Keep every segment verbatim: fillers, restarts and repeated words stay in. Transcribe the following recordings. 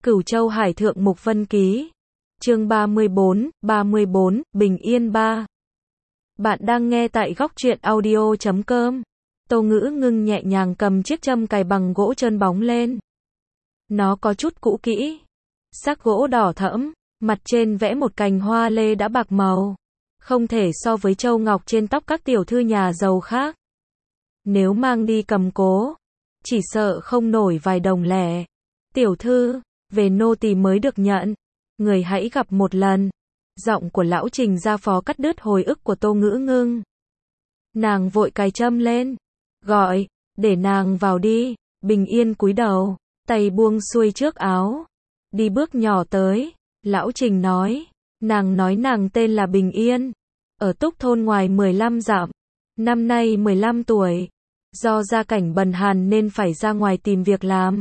Cửu Châu Hải Thượng Mục Vân Ký. Chương ba mươi bốn, ba mươi bốn, Bình Yên ba. Bạn đang nghe tại góc truyện audio chấm com. Tô Ngữ Ngưng nhẹ nhàng cầm chiếc châm cài bằng gỗ trơn bóng lên. Nó có chút cũ kỹ. Sắc gỗ đỏ thẫm, mặt trên vẽ một cành hoa lê đã bạc màu. Không thể so với châu ngọc trên tóc các tiểu thư nhà giàu khác. Nếu mang đi cầm cố, chỉ sợ không nổi vài đồng lẻ. Tiểu thư, về nô tỳ mới được nhận. Người hãy gặp một lần. Giọng của lão Trình gia phó cắt đứt hồi ức của Tô Ngữ Ngưng. Nàng vội cài châm lên. Gọi, để nàng vào đi. Bình Yên cúi đầu, tay buông xuôi trước áo. Đi bước nhỏ tới. Lão Trình nói. Nàng nói nàng tên là Bình Yên. Ở Túc thôn ngoài mười lăm dặm. Năm nay mười lăm tuổi. Do gia cảnh bần hàn nên phải ra ngoài tìm việc làm.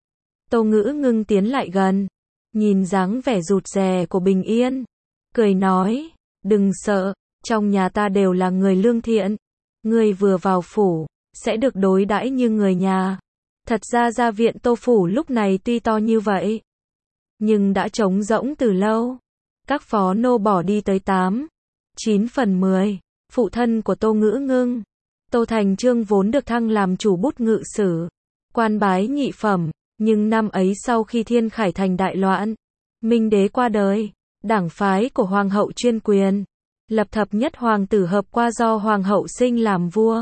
Tô Ngữ Ngưng tiến lại gần. Nhìn dáng vẻ rụt rè của Bình Yên. Cười nói. Đừng sợ. Trong nhà ta đều là người lương thiện. Ngươi vừa vào phủ. Sẽ được đối đãi như người nhà. Thật ra gia viện Tô phủ lúc này tuy to như vậy. Nhưng đã trống rỗng từ lâu. Các phó nô bỏ đi tới tám, chín phần mười. Phụ thân của Tô Ngữ Ngưng, Tô Thành Trương vốn được thăng làm chủ bút ngự sử. Quan bái nhị phẩm. Nhưng năm ấy sau khi Thiên Khải thành đại loạn, Minh đế qua đời, đảng phái của hoàng hậu chuyên quyền, lập thập nhất hoàng tử hợp qua do hoàng hậu sinh làm vua.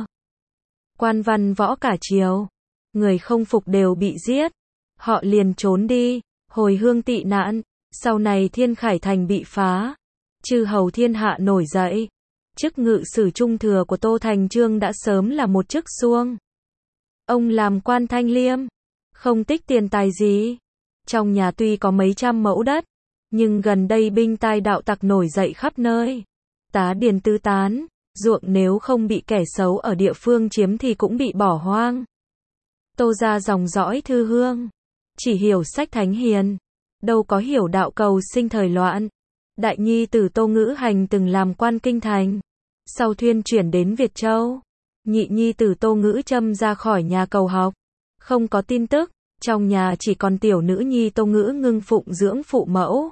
Quan văn võ cả triều, người không phục đều bị giết, họ liền trốn đi, hồi hương tị nạn. Sau này Thiên Khải thành bị phá, chư hầu thiên hạ nổi dậy. Chức ngự sử trung thừa của Tô Thành Trương đã sớm là một chức suông. Ông làm quan thanh liêm, không tích tiền tài gì. Trong nhà tuy có mấy trăm mẫu đất, nhưng gần đây binh tai đạo tặc nổi dậy khắp nơi. Tá điền tứ tán, ruộng nếu không bị kẻ xấu ở địa phương chiếm thì cũng bị bỏ hoang. Tô gia dòng dõi thư hương, chỉ hiểu sách thánh hiền, đâu có hiểu đạo cầu sinh thời loạn. Đại nhi tử Tô Ngữ Hành từng làm quan kinh thành, sau thuyên chuyển đến Việt Châu. Nhị nhi tử Tô Ngữ Trâm ra khỏi nhà cầu học, không có tin tức. Trong nhà chỉ còn tiểu nữ nhi Tô Ngữ Ngưng phụng dưỡng phụ mẫu.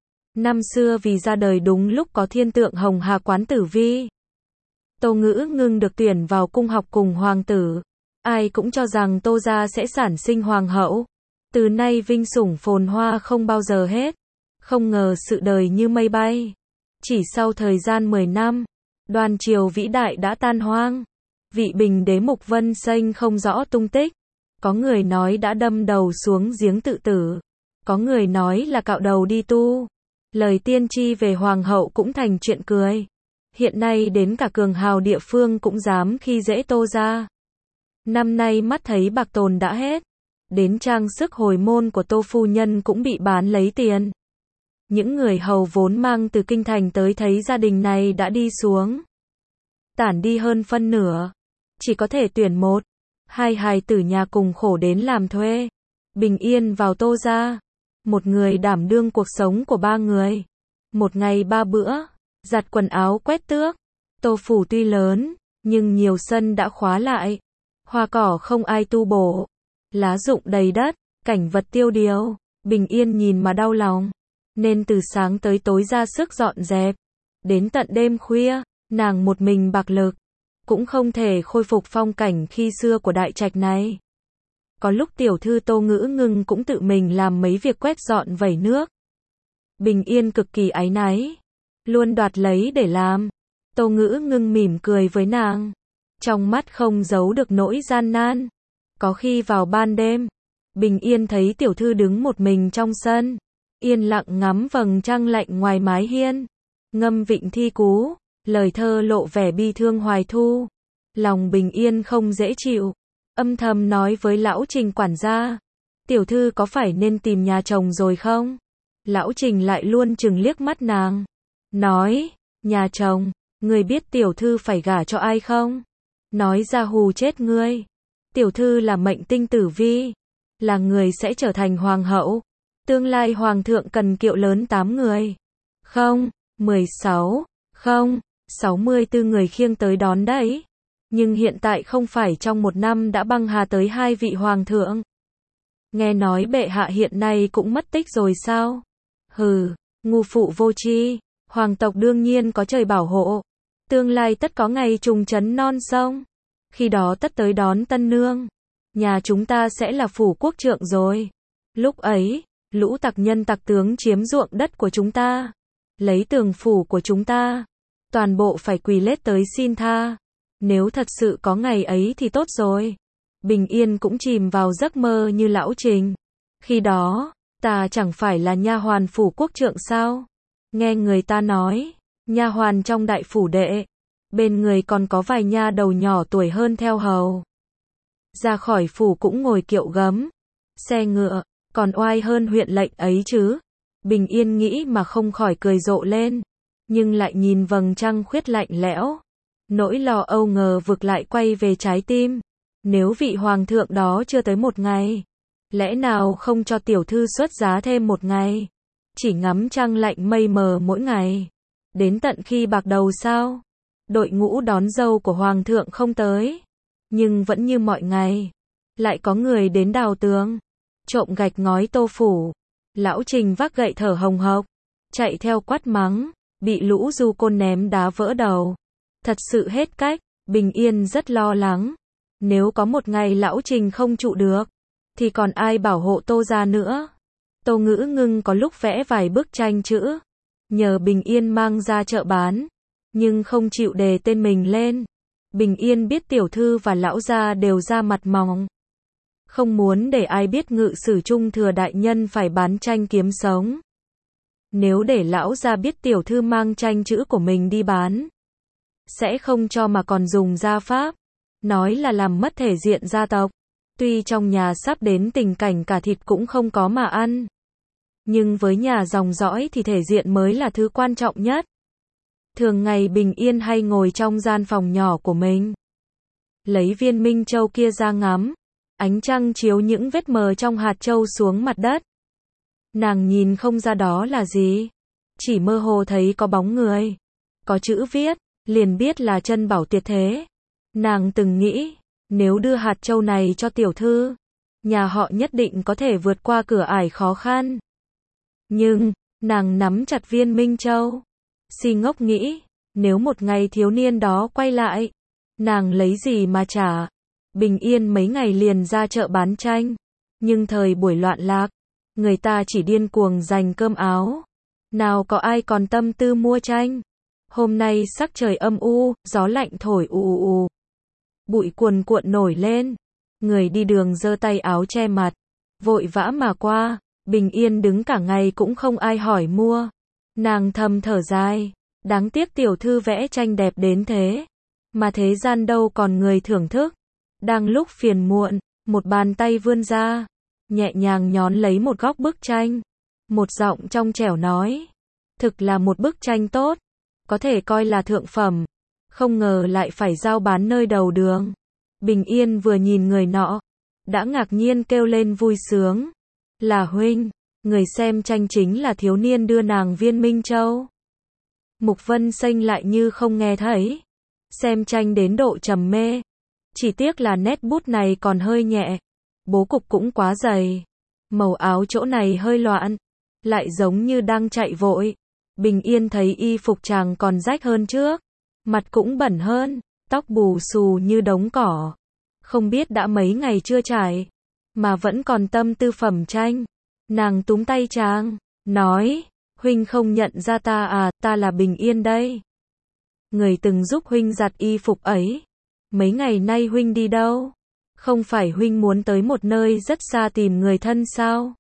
Năm xưa vì ra đời đúng lúc có thiên tượng Hồng Hà Quán tử vi, Tô Ngữ Ngưng được tuyển vào cung học cùng hoàng tử. Ai cũng cho rằng Tô gia sẽ sản sinh hoàng hậu. Từ nay vinh sủng phồn hoa không bao giờ hết. Không ngờ sự đời như mây bay. Chỉ sau thời gian mười năm, Đoàn triều vĩ đại đã tan hoang. Vị Bình đế Mục Vân Xanh không rõ tung tích. Có người nói đã đâm đầu xuống giếng tự tử. Có người nói là cạo đầu đi tu. Lời tiên tri về hoàng hậu cũng thành chuyện cười. Hiện nay đến cả cường hào địa phương cũng dám khi dễ Tô gia. Năm nay mắt thấy bạc tồn đã hết. Đến trang sức hồi môn của Tô phu nhân cũng bị bán lấy tiền. Những người hầu vốn mang từ kinh thành tới thấy gia đình này đã đi xuống. Tản đi hơn phân nửa. Chỉ có thể tuyển một, hai hài tử nhà cùng khổ đến làm thuê. Bình Yên vào Tô gia. Một người đảm đương cuộc sống của ba người. Một ngày ba bữa. Giặt quần áo quét tước. Tô phủ tuy lớn, nhưng nhiều sân đã khóa lại. Hoa cỏ không ai tu bổ. Lá rụng đầy đất, cảnh vật tiêu điều. Bình Yên nhìn mà đau lòng. Nên từ sáng tới tối ra sức dọn dẹp. Đến tận đêm khuya, nàng một mình bạc lực. Cũng không thể khôi phục phong cảnh khi xưa của đại trạch này. Có lúc tiểu thư Tô Ngữ Ngưng cũng tự mình làm mấy việc quét dọn vẩy nước. Bình Yên cực kỳ áy náy. Luôn đoạt lấy để làm. Tô Ngữ Ngưng mỉm cười với nàng. Trong mắt không giấu được nỗi gian nan. Có khi vào ban đêm, Bình Yên thấy tiểu thư đứng một mình trong sân. Yên lặng ngắm vầng trăng lạnh ngoài mái hiên. Ngâm vịnh thi cú. Lời thơ lộ vẻ bi thương hoài thu. Lòng Bình Yên không dễ chịu. Âm thầm nói với lão Trình quản gia. Tiểu thư có phải nên tìm nhà chồng rồi không? Lão Trình lại luôn chừng liếc mắt nàng. Nói, nhà chồng, ngươi biết tiểu thư phải gả cho ai không? Nói ra hù chết ngươi. Tiểu thư là mệnh tinh tử vi. Là người sẽ trở thành hoàng hậu. Tương lai hoàng thượng cần kiệu lớn tám người. Không, mười sáu, không, sáu mươi tư người khiêng tới đón đấy. Nhưng hiện tại không phải trong một năm đã băng hà tới hai vị hoàng thượng. Nghe nói bệ hạ hiện nay cũng mất tích rồi sao? Hừ, ngu phụ vô tri, hoàng tộc đương nhiên có trời bảo hộ. Tương lai tất có ngày trùng trấn non sông. Khi đó tất tới đón tân nương. Nhà chúng ta sẽ là phủ quốc trượng rồi. Lúc ấy, lũ tặc nhân tặc tướng chiếm ruộng đất của chúng ta. Lấy tường phủ của chúng ta. Toàn bộ phải quỳ lết tới xin tha. Nếu thật sự có ngày ấy thì tốt rồi. Bình Yên cũng chìm vào giấc mơ như lão Trình. Khi đó, ta chẳng phải là nha hoàn phủ quốc trượng sao? Nghe người ta nói, nha hoàn trong đại phủ đệ, bên người còn có vài nha đầu nhỏ tuổi hơn theo hầu. Ra khỏi phủ cũng ngồi kiệu gấm, xe ngựa, còn oai hơn huyện lệnh ấy chứ. Bình Yên nghĩ mà không khỏi cười rộ lên, nhưng lại nhìn vầng trăng khuyết lạnh lẽo. Nỗi lo âu ngờ vực lại quay về trái tim. Nếu vị hoàng thượng đó chưa tới một ngày, lẽ nào không cho tiểu thư xuất giá thêm một ngày? Chỉ ngắm trăng lạnh mây mờ mỗi ngày. Đến tận khi bạc đầu sao? Đội ngũ đón dâu của hoàng thượng không tới. Nhưng vẫn như mọi ngày. Lại có người đến đào tường. Trộm gạch ngói tô phủ. Lão Trình vác gậy thở hồng hộc. Chạy theo quát mắng. Bị lũ du côn ném đá vỡ đầu. Thật sự hết cách. Bình Yên rất lo lắng. Nếu có một ngày lão Trình không trụ được, thì còn ai bảo hộ Tô gia nữa? Tô Ngữ Ngưng có lúc vẽ vài bức tranh chữ, nhờ Bình Yên mang ra chợ bán, nhưng không chịu đề tên mình lên. Bình Yên biết tiểu thư và lão gia đều ra mặt mỏng, không muốn để ai biết ngự sử trung thừa đại nhân phải bán tranh kiếm sống. Nếu để lão gia biết tiểu thư mang tranh chữ của mình đi bán, sẽ không cho mà còn dùng gia pháp, nói là làm mất thể diện gia tộc. Tuy trong nhà sắp đến tình cảnh cả thịt cũng không có mà ăn, nhưng với nhà dòng dõi thì thể diện mới là thứ quan trọng nhất. Thường ngày Bình Yên hay ngồi trong gian phòng nhỏ của mình, lấy viên minh châu kia ra ngắm, ánh trăng chiếu những vết mờ trong hạt châu xuống mặt đất. Nàng nhìn không ra đó là gì, chỉ mơ hồ thấy có bóng người, có chữ viết, liền biết là chân bảo tuyệt thế. Nàng từng nghĩ, nếu đưa hạt châu này cho tiểu thư, nhà họ nhất định có thể vượt qua cửa ải khó khăn. Nhưng, nàng nắm chặt viên minh châu. Si ngốc nghĩ, nếu một ngày thiếu niên đó quay lại, nàng lấy gì mà trả? Bình Yên mấy ngày liền ra chợ bán tranh, nhưng thời buổi loạn lạc, người ta chỉ điên cuồng giành cơm áo. Nào có ai còn tâm tư mua tranh? Hôm nay sắc trời âm u, gió lạnh thổi ù ù ù. Bụi cuồn cuộn nổi lên. Người đi đường giơ tay áo che mặt, vội vã mà qua. Bình Yên đứng cả ngày cũng không ai hỏi mua. Nàng thầm thở dài, đáng tiếc tiểu thư vẽ tranh đẹp đến thế, mà thế gian đâu còn người thưởng thức. Đang lúc phiền muộn, một bàn tay vươn ra, nhẹ nhàng nhón lấy một góc bức tranh. Một giọng trong trẻo nói, thực là một bức tranh tốt, có thể coi là thượng phẩm, không ngờ lại phải giao bán nơi đầu đường. Bình Yên vừa nhìn người nọ, đã ngạc nhiên kêu lên vui sướng, là huynh. Người xem tranh chính là thiếu niên đưa nàng viên minh châu. Mục Vân Xanh lại như không nghe thấy, xem tranh đến độ trầm mê. Chỉ tiếc là nét bút này còn hơi nhẹ, bố cục cũng quá dày, màu áo chỗ này hơi loạn, lại giống như đang chạy vội. Bình Yên thấy y phục chàng còn rách hơn trước, mặt cũng bẩn hơn, tóc bù xù như đống cỏ, không biết đã mấy ngày chưa trải, mà vẫn còn tâm tư phẩm tranh. Nàng túm tay chàng, nói, huynh không nhận ra ta à, ta là Bình Yên đây. Người từng giúp huynh giặt y phục ấy. Mấy ngày nay huynh đi đâu? Không phải huynh muốn tới một nơi rất xa tìm người thân sao?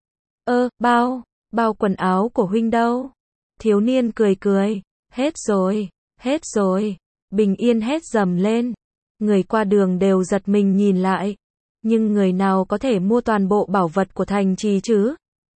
Ơ, bao, bao quần áo của huynh đâu? Thiếu niên cười cười, hết rồi, hết rồi. Bình Yên hét dầm lên. Người qua đường đều giật mình nhìn lại. Nhưng người nào có thể mua toàn bộ bảo vật của thành trì chứ?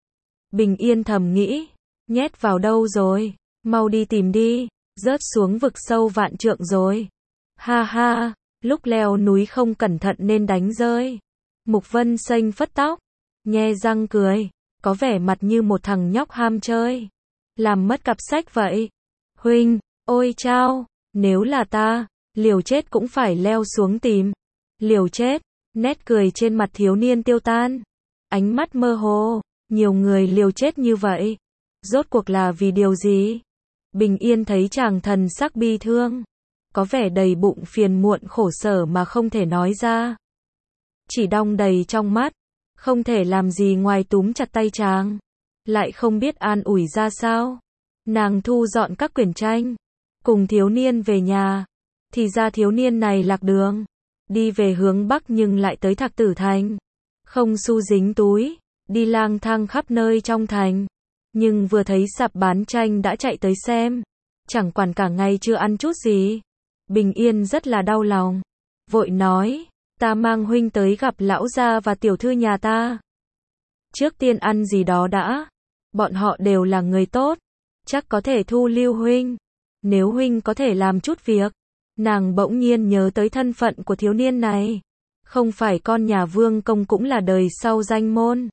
Bình Yên thầm nghĩ, nhét vào đâu rồi? Mau đi tìm đi, rớt xuống vực sâu vạn trượng rồi. Ha ha, lúc leo núi không cẩn thận nên đánh rơi. Mục Vân Xanh phất tóc, nhe răng cười, có vẻ mặt như một thằng nhóc ham chơi, làm mất cặp sách vậy. Huynh, ôi chao, nếu là ta, liều chết cũng phải leo xuống tìm. Liều chết. Nét cười trên mặt thiếu niên tiêu tan. ánh mắt mơ hồ, nhiều người liều chết như vậy. Rốt cuộc là vì điều gì? Bình Yên thấy chàng thần sắc bi thương, có vẻ đầy bụng phiền muộn khổ sở mà không thể nói ra. Chỉ đong đầy trong mắt, không thể làm gì ngoài túm chặt tay chàng, lại không biết an ủi ra sao. Nàng thu dọn các quyển tranh, cùng thiếu niên về nhà, thì ra thiếu niên này lạc đường, đi về hướng Bắc nhưng lại tới Thạc Tử Thành, không xu dính túi, đi lang thang khắp nơi trong thành, nhưng vừa thấy sạp bán tranh đã chạy tới xem, chẳng quản cả ngày chưa ăn chút gì. Bình Yên rất là đau lòng, vội nói, ta mang huynh tới gặp lão gia và tiểu thư nhà ta. Trước tiên ăn gì đó đã, bọn họ đều là người tốt, chắc có thể thu lưu huynh, nếu huynh có thể làm chút việc. Nàng bỗng nhiên nhớ tới thân phận của thiếu niên này, không phải con nhà vương công cũng là đời sau danh môn.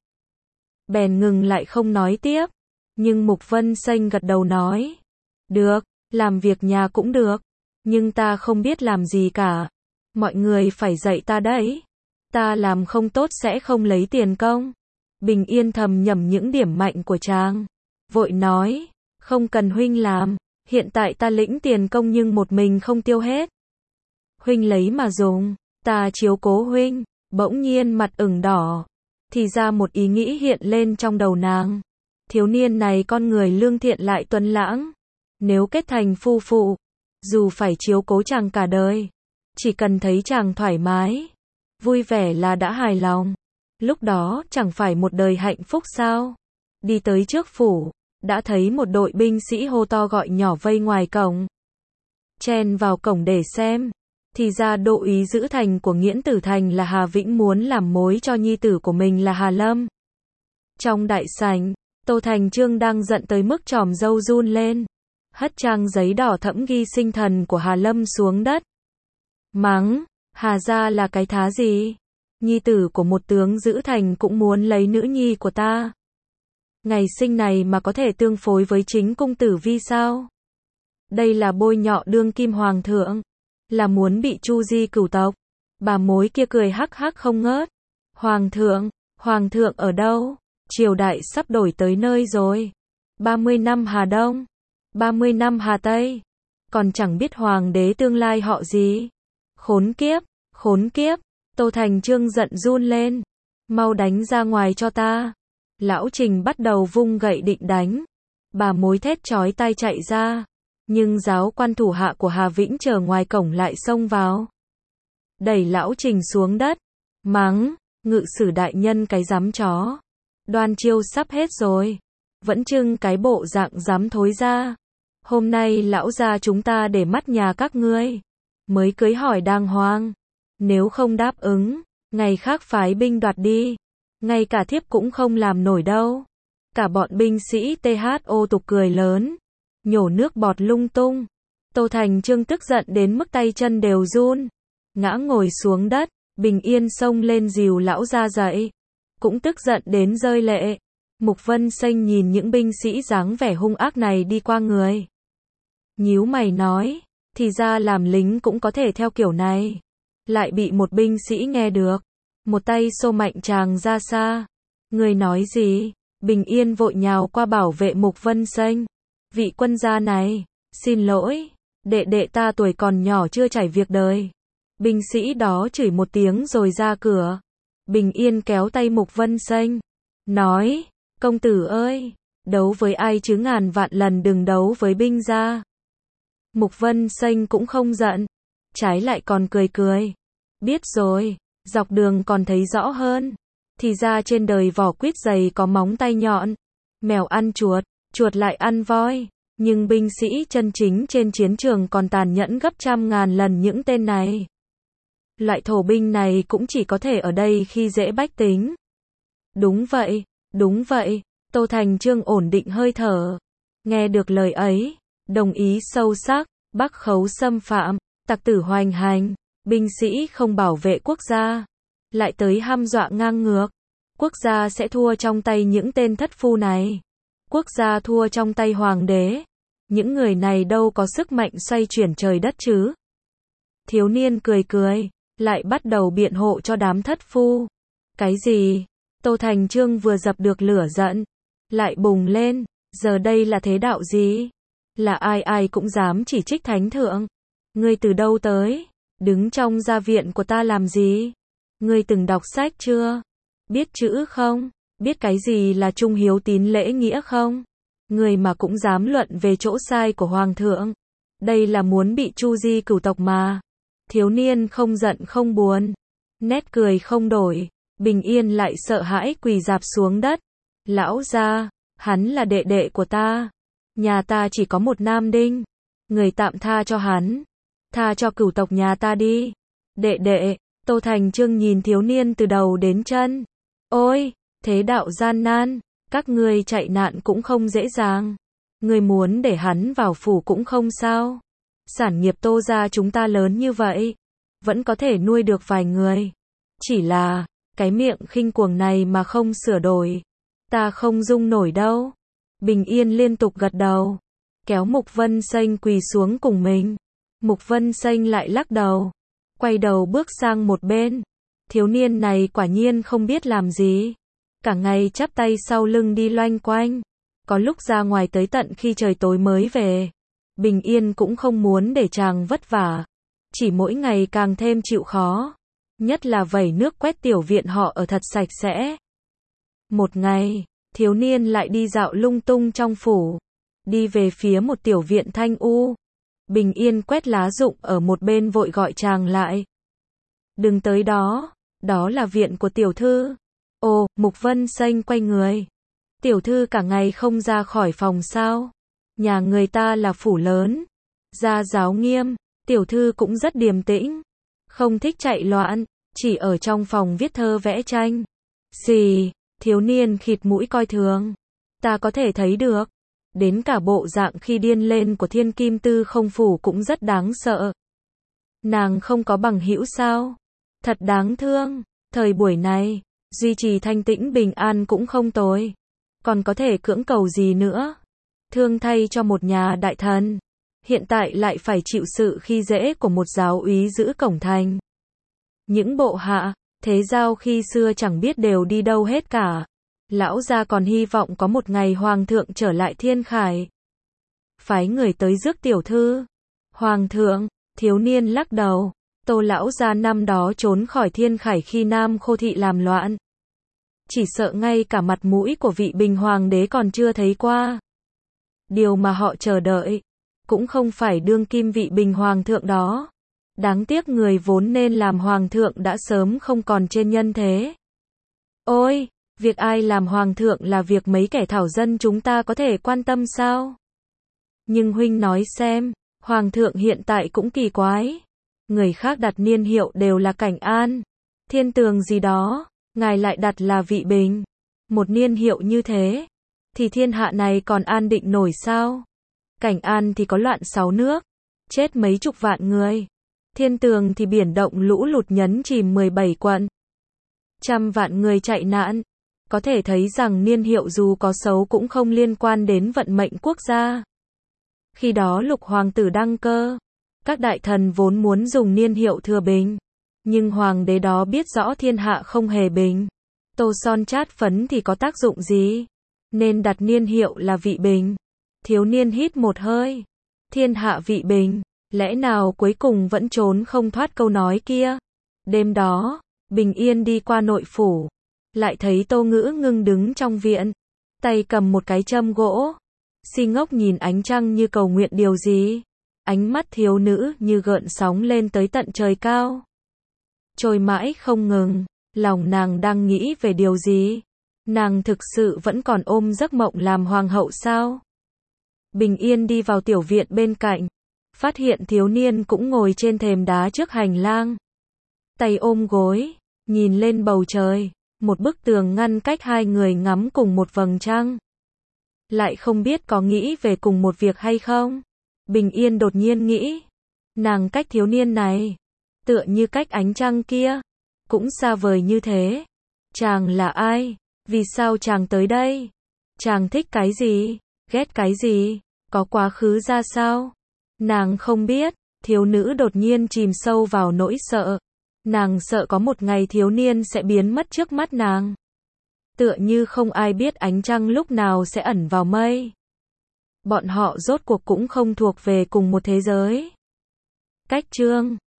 Bèn ngừng lại không nói tiếp, nhưng Mục Vân Xanh gật đầu nói, được, làm việc nhà cũng được, nhưng ta không biết làm gì cả, mọi người phải dạy ta đấy, ta làm không tốt sẽ không lấy tiền công. Bình Yên thầm nhẩm những điểm mạnh của chàng, vội nói, không cần huynh làm, hiện tại ta lĩnh tiền công nhưng một mình không tiêu hết. Huynh lấy mà dùng, ta chiếu cố huynh. Bỗng nhiên mặt ửng đỏ, thì ra một ý nghĩ hiện lên trong đầu nàng. Thiếu niên này con người lương thiện lại tuấn lãng, nếu kết thành phu phụ, dù phải chiếu cố chàng cả đời, chỉ cần thấy chàng thoải mái, vui vẻ là đã hài lòng. Lúc đó chẳng phải một đời hạnh phúc sao? Đi tới trước phủ, đã thấy một đội binh sĩ hô to gọi nhỏ vây ngoài cổng. Chen vào cổng để xem, thì ra Đô úy giữ thành của Nghiễn Tử Thành là Hà Vĩnh muốn làm mối cho nhi tử của mình là Hà Lâm. Trong đại sảnh, Tô Thành Trương đang giận tới mức chòm râu run lên, hất trang giấy đỏ thẫm ghi sinh thần của Hà Lâm xuống đất. Mắng, Hà gia là cái thá gì? Nhi tử của một tướng giữ thành cũng muốn lấy nữ nhi của ta. Ngày sinh này mà có thể tương phối với chính cung tử vi sao? Đây là bôi nhọ đương kim hoàng thượng, là muốn bị chu di cửu tộc. Bà mối kia cười hắc hắc không ngớt. Hoàng thượng, hoàng thượng ở đâu? Triều đại sắp đổi tới nơi rồi. ba mươi năm Hà Đông, ba mươi năm Hà Tây, còn chẳng biết hoàng đế tương lai họ gì. Khốn kiếp, khốn kiếp. Tô Thành Trương giận run lên. Mau đánh ra ngoài cho ta. Lão Trình bắt đầu vung gậy định đánh. Bà mối thét chói tai chạy ra. Nhưng giáo quan thủ hạ của Hà Vĩnh chờ ngoài cổng lại xông vào. Đẩy Lão Trình xuống đất. Mắng, ngự sử đại nhân cái giám chó. Đoan chiêu sắp hết rồi. Vẫn trưng cái bộ dạng dám thối ra. Hôm nay lão gia chúng ta để mắt nhà các ngươi. Mới cưới hỏi đàng hoàng. Nếu không đáp ứng, ngày khác phái binh đoạt đi. Ngay cả thiếp cũng không làm nổi đâu. Cả bọn binh sĩ tê hát ô tục cười lớn, nhổ nước bọt lung tung. Tô Thành Trương tức giận đến mức tay chân đều run, ngã ngồi xuống đất. Bình Yên xông lên dìu lão ra dậy, cũng tức giận đến rơi lệ. Mục Vân Xanh nhìn những binh sĩ dáng vẻ hung ác này đi qua người, nhíu mày nói, thì ra làm lính cũng có thể theo kiểu này. Lại bị một binh sĩ nghe được, một tay xô mạnh chàng ra xa. Người nói gì? Bình Yên vội nhào qua bảo vệ Mục Vân Xanh. Vị quân gia này, xin lỗi, đệ đệ ta tuổi còn nhỏ chưa trải việc đời. Binh sĩ đó chửi một tiếng rồi ra cửa. Bình Yên kéo tay Mục Vân Xanh, nói, công tử ơi, đấu với ai chứ ngàn vạn lần đừng đấu với binh gia. Mục Vân Xanh cũng không giận, trái lại còn cười cười. Biết rồi, dọc đường còn thấy rõ hơn. Thì ra trên đời vỏ quýt dày có móng tay nhọn. Mèo ăn chuột, chuột lại ăn voi. Nhưng binh sĩ chân chính trên chiến trường còn tàn nhẫn gấp trăm ngàn lần những tên này. Loại thổ binh này cũng chỉ có thể ở đây khi dễ bách tính. Đúng vậy, đúng vậy. Tô Thành Trương ổn định hơi thở. Nghe được lời ấy, đồng ý sâu sắc. Bắc khấu xâm phạm, tặc tử hoành hành. Binh sĩ không bảo vệ quốc gia, lại tới hăm dọa ngang ngược. Quốc gia sẽ thua trong tay những tên thất phu này. Quốc gia thua trong tay hoàng đế. Những người này đâu có sức mạnh xoay chuyển trời đất chứ. Thiếu niên cười cười, lại bắt đầu biện hộ cho đám thất phu. Cái gì? Tô Thành Chương vừa dập được lửa giận, lại bùng lên, giờ đây là thế đạo gì? Là ai ai cũng dám chỉ trích thánh thượng. Ngươi từ đâu tới? Đứng trong gia viện của ta làm gì? Ngươi từng đọc sách chưa? Biết chữ không? Biết cái gì là trung hiếu tín lễ nghĩa không? Ngươi mà cũng dám luận về chỗ sai của hoàng thượng. Đây là muốn bị chu di cửu tộc mà. Thiếu niên không giận không buồn, nét cười không đổi, bình yên lại sợ hãi quỳ rạp xuống đất. Lão gia, hắn là đệ đệ của ta. Nhà ta chỉ có một nam đinh. Người tạm tha cho hắn. Tha cho cửu tộc nhà ta đi. Đệ đệ, Tô Thành Chương nhìn thiếu niên từ đầu đến chân. Ôi, thế đạo gian nan, các ngươi chạy nạn cũng không dễ dàng. Ngươi muốn để hắn vào phủ cũng không sao. Sản nghiệp Tô gia chúng ta lớn như vậy, vẫn có thể nuôi được vài người. Chỉ là, cái miệng khinh cuồng này mà không sửa đổi, ta không dung nổi đâu. Bình Yên liên tục gật đầu, kéo Mục Vân Xanh quỳ xuống cùng mình. Mục Vân Xanh lại lắc đầu, quay đầu bước sang một bên. Thiếu niên này quả nhiên không biết làm gì, cả ngày chắp tay sau lưng đi loanh quanh, có lúc ra ngoài tới tận khi trời tối mới về. Bình Yên cũng không muốn để chàng vất vả, chỉ mỗi ngày càng thêm chịu khó, nhất là vẩy nước quét tiểu viện họ ở thật sạch sẽ. Một ngày, thiếu niên lại đi dạo lung tung trong phủ, đi về phía một tiểu viện thanh u. Bình Yên quét lá rụng ở một bên vội gọi chàng lại. Đừng tới đó, đó là viện của tiểu thư. Ồ, Mục Vân Xanh quay người. Tiểu thư cả ngày không ra khỏi phòng sao? Nhà người ta là phủ lớn, gia giáo nghiêm, tiểu thư cũng rất điềm tĩnh, không thích chạy loạn, chỉ ở trong phòng viết thơ vẽ tranh. Xì, thiếu niên khịt mũi coi thường. Ta có thể thấy được, đến cả bộ dạng khi điên lên của Thiên Kim Tư Không Phủ cũng rất đáng sợ. Nàng không có bằng hữu sao? Thật đáng thương. Thời buổi này, duy trì thanh tĩnh bình an cũng không tồi, còn có thể cưỡng cầu gì nữa? Thương thay cho một nhà đại thần, hiện tại lại phải chịu sự khi dễ của một giáo úy giữ cổng thành. Những bộ hạ, thế giao khi xưa chẳng biết đều đi đâu hết cả. Lão gia còn hy vọng có một ngày hoàng thượng trở lại Thiên Khải, phái người tới rước tiểu thư. Hoàng thượng, thiếu niên lắc đầu. Tô lão gia năm đó trốn khỏi Thiên Khải khi Nam Khô thị làm loạn, chỉ sợ ngay cả mặt mũi của vị Bình hoàng đế còn chưa thấy qua. Điều mà họ chờ đợi cũng không phải đương kim vị Bình hoàng thượng đó. Đáng tiếc người vốn nên làm hoàng thượng đã sớm không còn trên nhân thế. Ôi, việc ai làm hoàng thượng là việc mấy kẻ thảo dân chúng ta có thể quan tâm sao? Nhưng huynh nói xem, hoàng thượng hiện tại cũng kỳ quái. Người khác đặt niên hiệu đều là Cảnh An, Thiên Tường gì đó, ngài lại đặt là Vị Bình. Một niên hiệu như thế, thì thiên hạ này còn an định nổi sao? Cảnh An thì có loạn sáu nước, chết mấy chục vạn người. Thiên Tường thì biển động lũ lụt nhấn chìm mười bảy quận, trăm vạn người chạy nạn. Có thể thấy rằng niên hiệu dù có xấu cũng không liên quan đến vận mệnh quốc gia. Khi đó Lục hoàng tử đăng cơ, các đại thần vốn muốn dùng niên hiệu Thừa Bình, nhưng hoàng đế đó biết rõ thiên hạ không hề bình, tô son chát phấn thì có tác dụng gì, nên đặt niên hiệu là Vị Bình. Thiếu niên hít một hơi, thiên hạ vị bình, lẽ nào cuối cùng vẫn trốn không thoát câu nói kia. Đêm đó, Bình Yên đi qua nội phủ, lại thấy Tô Ngữ Ngưng đứng trong viện, tay cầm một cái châm gỗ, si ngốc nhìn ánh trăng như cầu nguyện điều gì. Ánh mắt thiếu nữ như gợn sóng lên tới tận trời cao, trôi mãi không ngừng. Lòng nàng đang nghĩ về điều gì? Nàng thực sự vẫn còn ôm giấc mộng làm hoàng hậu sao? Bình Yên đi vào tiểu viện bên cạnh, phát hiện thiếu niên cũng ngồi trên thềm đá trước hành lang, tay ôm gối, nhìn lên bầu trời. Một bức tường ngăn cách hai người ngắm cùng một vầng trăng. Lại không biết có nghĩ về cùng một việc hay không? Bình Yên đột nhiên nghĩ, nàng cách thiếu niên này, tựa như cách ánh trăng kia, cũng xa vời như thế. Chàng là ai? Vì sao chàng tới đây? Chàng thích cái gì? Ghét cái gì? Có quá khứ ra sao? Nàng không biết. Thiếu nữ đột nhiên chìm sâu vào nỗi sợ. Nàng sợ có một ngày thiếu niên sẽ biến mất trước mắt nàng. tựa như không ai biết ánh trăng lúc nào sẽ ẩn vào mây. Bọn họ rốt cuộc cũng không thuộc về cùng một thế giới. Cách chương